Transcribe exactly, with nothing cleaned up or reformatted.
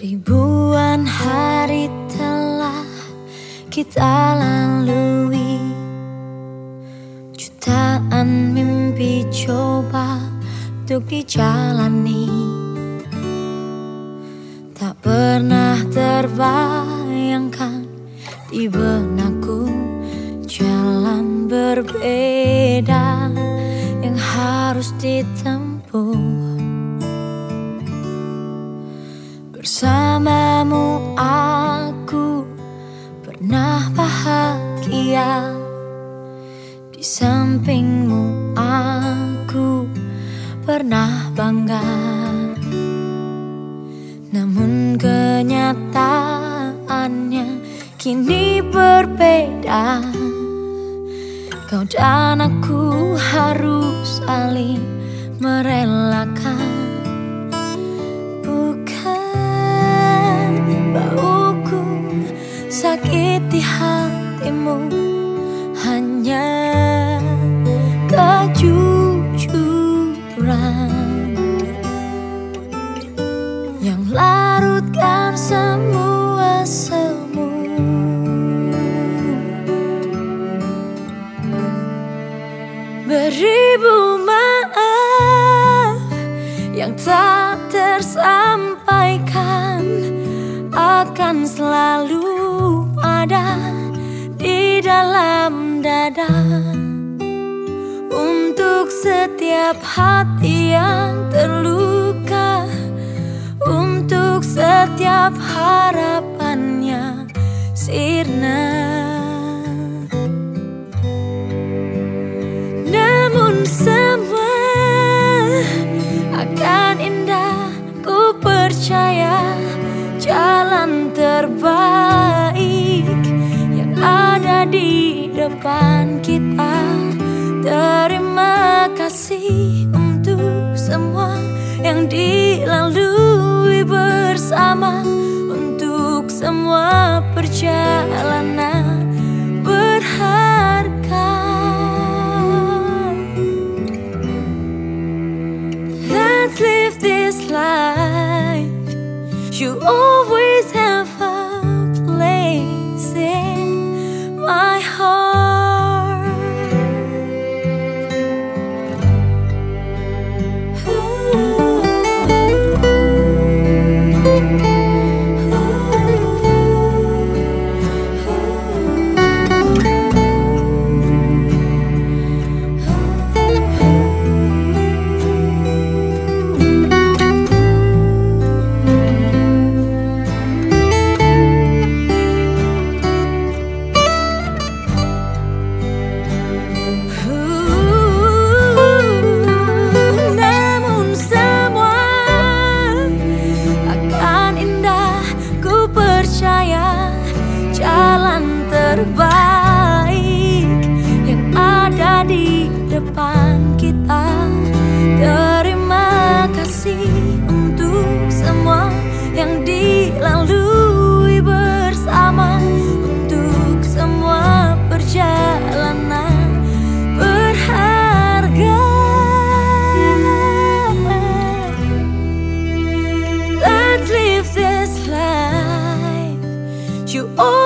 Ribuan hari telah kita lalui, jutaan mimpi coba untuk dijalani. Tak pernah terbayangkan di benakku jalan berbeda yang harus ditempuh. Bersamamu aku pernah bahagia, di sampingmu aku pernah bangga. Namun kenyataannya kini berbeda. Kau dan aku harus saling merelakan. Sakiti hatimu hanya kejujuran yang larutkan semua semu. Beribu maaf yang tak tersampaikan akan selalu ada di dalam dada. Untuk setiap hati yang terluka, untuk setiap harapannya sirna. Namun semua akan indah, ku percaya. Jalan terbaik yang ada di depan kita. Terima kasih untuk semua yang dilalui bersama, untuk semua perjalanan berharga. Let's live this life. You always have a place in my heart. Ooh. Jalan terbaik yang ada di depan kita. Terima kasih untuk semua yang dilalui bersama, untuk semua perjalanan berharga. Let's live this life. You